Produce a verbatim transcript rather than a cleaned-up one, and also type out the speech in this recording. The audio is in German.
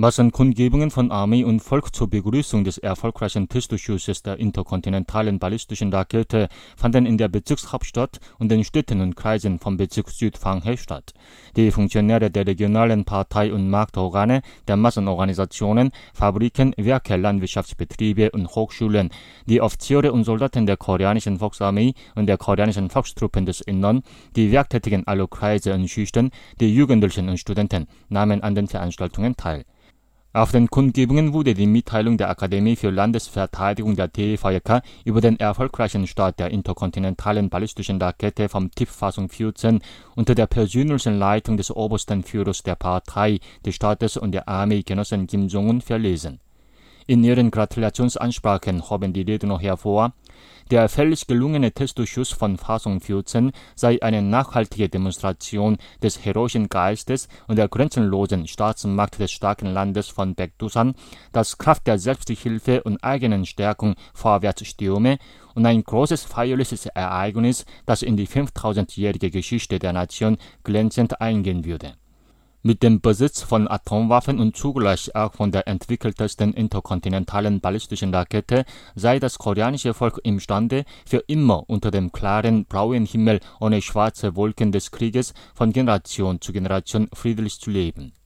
Massenkundgebungen von Armee und Volk zur Begrüßung des erfolgreichen Testschusses der interkontinentalen ballistischen Rakete fanden in der Bezirkshauptstadt und den Städten und Kreisen vom Bezirk Südfanghe statt. Die Funktionäre der regionalen Partei- und Marktorgane, der Massenorganisationen, Fabriken, Werke, Landwirtschaftsbetriebe und Hochschulen, die Offiziere und Soldaten der koreanischen Volksarmee und der koreanischen Volkstruppen des Innern, die Werktätigen aller Kreise und Schichten, die Jugendlichen und Studenten nahmen an den Veranstaltungen teil. Auf den Kundgebungen wurde die Mitteilung der Akademie für Landesverteidigung der T V K über den erfolgreichen Start der interkontinentalen ballistischen Rakete vom Typ Fassung vierzehn unter der persönlichen Leitung des obersten Führers der Partei, des Staates und der Armee, Genossen Kim Jong-un, verlesen. In ihren Gratulationsansprachen hoben die Redner hervor, der völlig gelungene Testschuss von Fassung vierzehn sei eine nachhaltige Demonstration des heroischen Geistes und der grenzenlosen Staatsmacht des starken Landes von Baekdusan, das Kraft der Selbsthilfe und eigenen Stärkung vorwärts stürme und ein großes feierliches Ereignis, das in die fünftausendjährige Geschichte der Nation glänzend eingehen würde. Mit dem Besitz von Atomwaffen und zugleich auch von der entwickeltesten interkontinentalen ballistischen Rakete sei das koreanische Volk imstande, für immer unter dem klaren blauen Himmel ohne schwarze Wolken des Krieges von Generation zu Generation friedlich zu leben.